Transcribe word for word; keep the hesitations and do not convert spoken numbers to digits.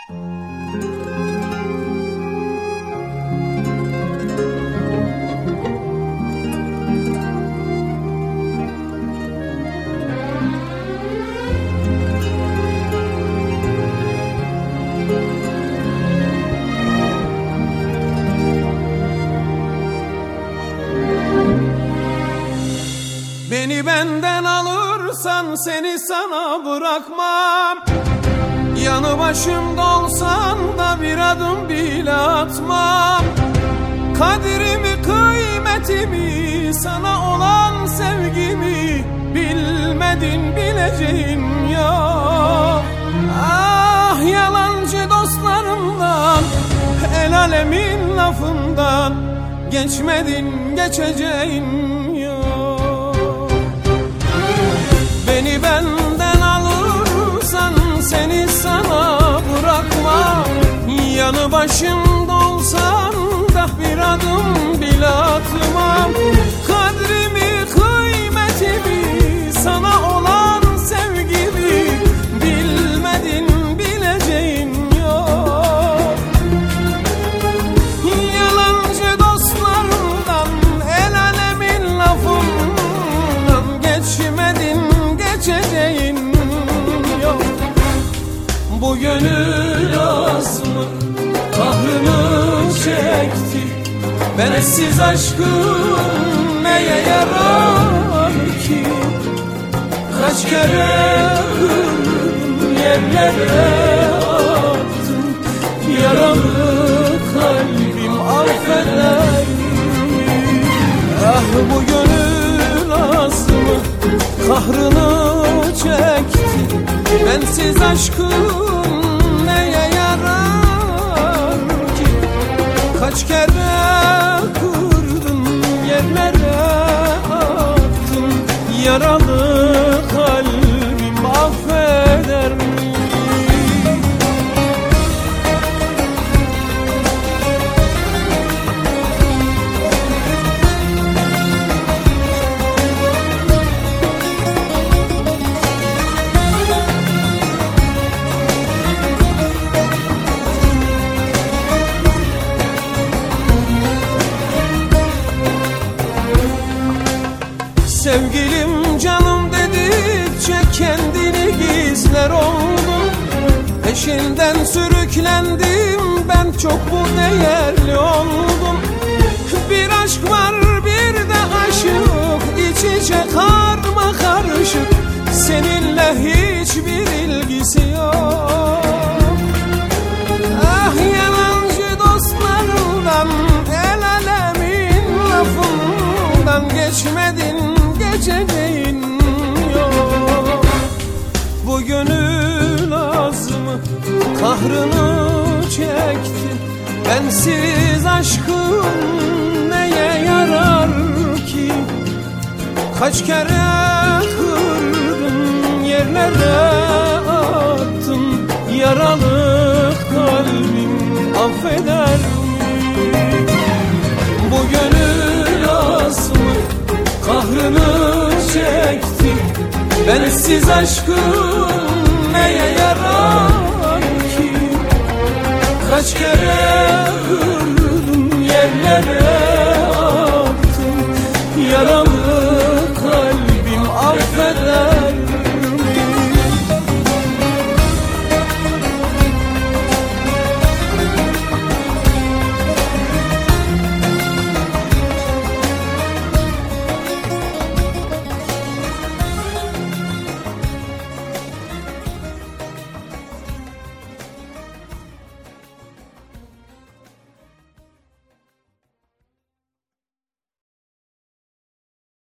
Beni benden alırsan seni sana bırakmam. Yanı başımda olsan da bir adım bile atmam. Kadirimi, kıymetimi, sana olan sevgimi bilmedin, bileceğin yok. Ah, yalancı dostlarımdan, el alemin lafından geçmedin, geçeceğin yok. Beni benden alırsan seni sana bırakmam. Yanı başımda olsan da bir adım bile atmam. Kadrimi, kıymetimi, sana olan sevgimi bilmedin, bileceğin yok. Yalancı dostlarından, el alemin lafından geçmedin, geçeceğin yok. Bu gönül azmı kahrını çekti. Bensiz aşkım neye yarar ki? Kaç kere kırdım, yerlere attım. Yaralı kalbim affeder mi? Ah, bu gönül azmı kahrını çekti. Bensiz aşkım neye yarar ki? Kaç kere kırdım, yerlere attım. Yaralı kalbim affeder mi? Sevgilim, canım dedikçe kendini gizler oldum. Peşinden sürüklendim, ben çok bu değerli oldum. Bir aşk var, bir de aşık, iç içe karma karışık. Seninle hiçbir ilgisi yok. Ah, yalancı dostlarından, el alemin lafından geçmedin, geçeceğin yok. Bu gönül azmı kahrını çekti. Bensiz aşkım neye yarar ki? Kaç kere kırdım, yerlere attım. Yaralı kalbim affeder mi? Bu gönül azmı kahrını çekti. Bensiz aşkım neye yarar ki? Kaç kere